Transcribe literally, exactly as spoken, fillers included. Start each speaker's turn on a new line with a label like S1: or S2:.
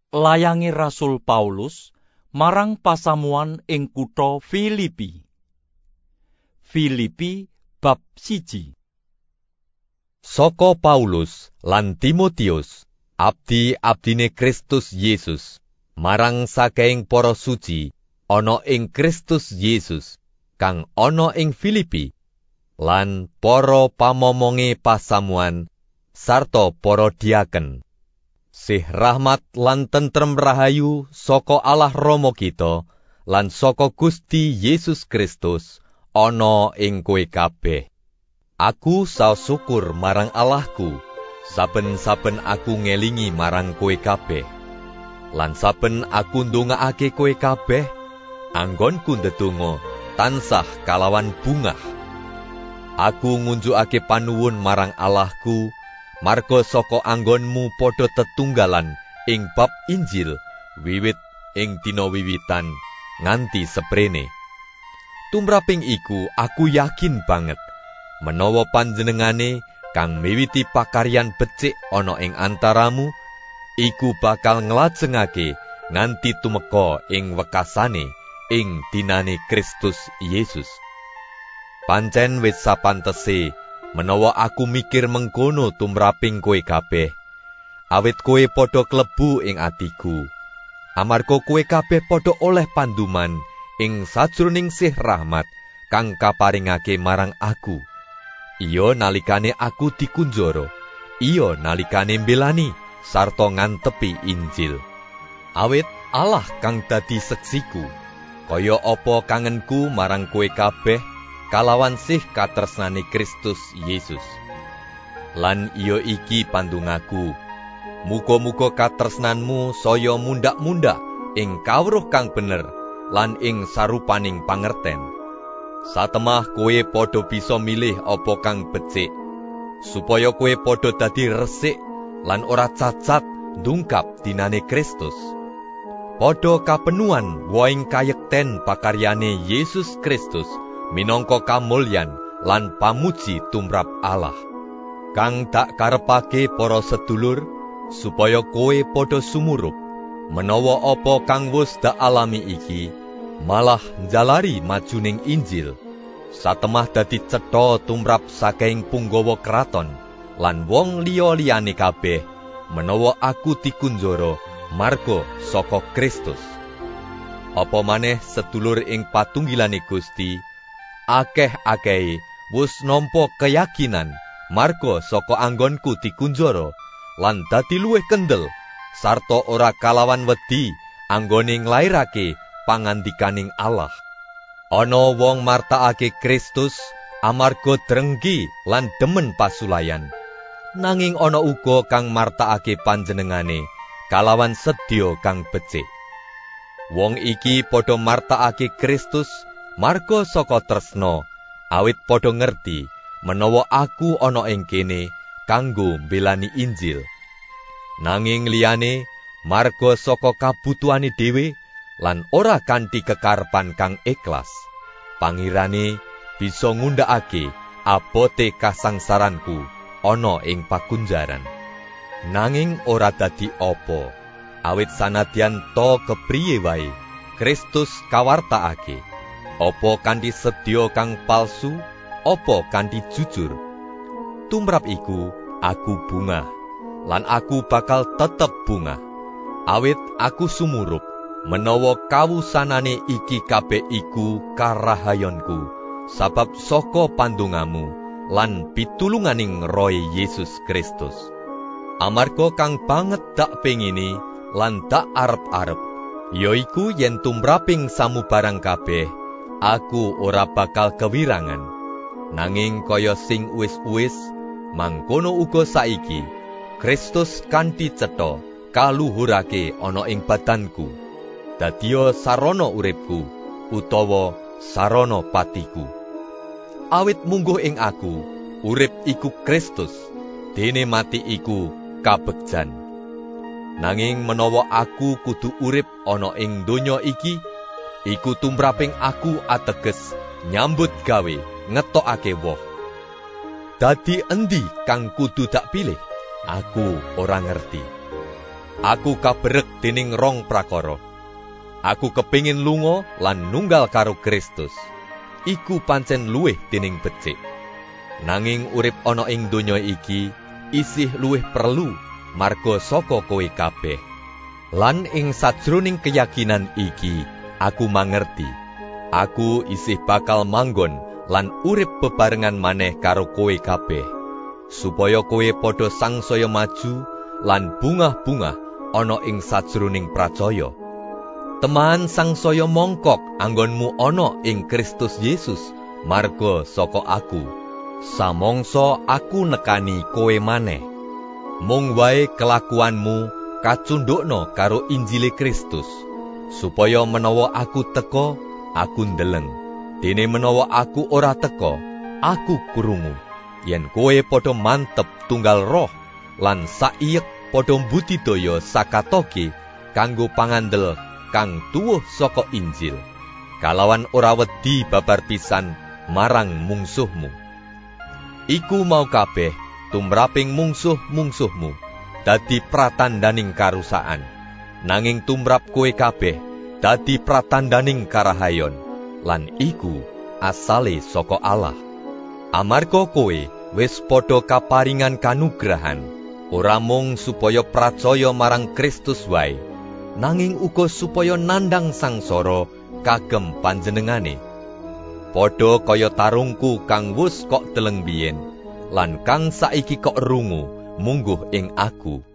S1: Layange Rasul Paulus marang pasamuan ing kutha Filipi. Filipi bab siji.
S2: Saka Paulus lan Timotius, abdi-abdine Kristus Yesus, marang saking para suci ana ing Kristus Yesus, kang ana ing Filipi, lan para pamomonge pasamuan sarta para diaken. Sih rahmat lan tentrem rahayu saka Allah Rama kita lan saka Gusti Yesus Kristus ana ing kowe kabeh. Aku saos syukur marang Allahku saben-saben aku ngelingi marang kowe kabeh. Lan saben aku ndongaake kowe kabeh, anggonku ndedonga tansah kalawan bungah. Aku ngunjukake panuwun marang Allahku marga saka anggonmu padha tetunggalan ing bab Injil wiwit ing dina wiwitan nganti seprene. Tumraping iku aku yakin banget menawa panjenengane kang miwiti pakaryan becik ana ing antaramu iku bakal nglajengake nganti tumeka ing wekasane ing dinane Kristus Yesus. Pancen wis sapantese menawa aku mikir mengkono tumraping kowe kabeh, awit kowe padha klebu ing atiku, amarga kowe kabeh padha oleh panduman ing sajroning sih rahmat kang kaparingake marang aku. Iya nalikane aku dikunjara, iya nalikane mbelani sarta ngantepi Injil. Awit Allah kang dadi seksiku, kaya apa kangenku marang kowe kabeh kalawan sih katresnane Kristus Yesus. Lan iya iki pandungaku, muga-muga katresnanmu saya mundak-mundak ing kawruh kang bener lan ing sarupaning pangerten. Satemah kowe padha bisa milih apa kang becik, supaya kowe padha dadi resik lan ora cacat ndungkap dinane Kristus. Padha kapenuan waing kayekten pakaryane Yesus Kristus minangka kamulyan lan pamuji tumrap Allah. Kang tak karepake para sedulur supaya kowe padha sumurup menawa apa kang wis dak alami iki malah njalari majuning Injil, satemah dadi cetha tumrap saking punggawa kraton lan wong liya-liyane kabeh menawa aku dikunjara marga saka Kristus. Apa maneh sedulur ing patunggilane Gusti akeh-akehe wis nampa keyakinan marga saka anggonku dikunjara lan dadi luwih kendel sarta ora kalawan wedi anggone nglairake pangandikaning Allah. Ana wong martakake Kristus amarga drengki lan demen pasulayan, nanging ana uga kang martakake panjenengane kalawan sedya kang becik. Wong iki padha martakake Kristus marga saka tresna, awit padha ngerti menawa aku ana ing kene kanggo mbelani Injil. Nanging liyane marga saka kabutuhane dhewe lan ora kanthi kekarepan kang ikhlas, Pangirane bisa ngundhakake abote kasangsaranku ana ing pakunjaran. Nanging ora dadi apa, awit sanadyan to kepriye wae Kristus kawartakake, apa kanthi sedya kang palsu, apa kanthi jujur. Tumrap iku aku bungah, lan aku bakal tetep bungah, awit aku sumurup menawa kawusanane iki kabeh iku karahayonku, sabab saka pandongamu lan pitulunganing Roh Yesus Kristus. Amarga kang banget dak pengini lan dak arep-arep, yaiku yen tumraping samubarang kabeh, aku ora bakal kewirangan. Nanging kaya sing wis-wis, mangkono uga saiki, Kristus kanthi cetha kaluhurake ana ing badanku, dadiya sarana uripku utawa sarana patiku. Awit mungguh ing aku, urip iku Kristus, dene mati iku kabegjan. Nanging menawa aku kudu urip ana ing donya iki, iku tumraping aku ateges nyambut gawe ngetokake woh. Dadi endi kang kudu dak pilih? Aku ora ngerti. Aku kaberek dening rong prakara. Aku kepingin lunga lan nunggal karo Kristus. Iku pancen luwih dening becik. Nanging urip ana ing donya iki isih luwih perlu marga saka kowe kabeh. Lan ing sajroning keyakinan iki aku mangerti, aku isih bakal manggon lan urip bebarengan maneh karo kowe kabeh, supaya kowe padha sangsaya maju lan bungah-bungah ana ing sajroning pracaya. Teman sangsaya mongkok anggonmu ana ing Kristus Yesus marga saka aku. Samangsa aku nekani kowe maneh. Mung wae kelakuanmu kacundukna karo Injile Kristus, supaya menawa aku teka, aku ndeleng. Dene menawa aku ora teka, aku krungu. Yen kowe padha mantep tunggal roh lan saiyek padha mbudidaya sakatoke kanggo pangandel kang tuwuh saka Injil, kalawan ora wedi babar pisan marang mungsuhmu. Iku mau kabeh tumraping mungsuh-mungsuhmu dadi pratandaning karusakan, nanging tumrap kowe kabeh dadi pratandaning karahayon, lan iku asale saka Allah. Amarga kowe wis padha kaparingan kanugrahan, ora mung supaya pracaya marang Kristus wae, nanging uga supaya nandhang sangsara kagem panjenengane. Padha kaya tarungku kang wus kok deleng biyen, lan kang saiki kok rungu mungguh ing aku.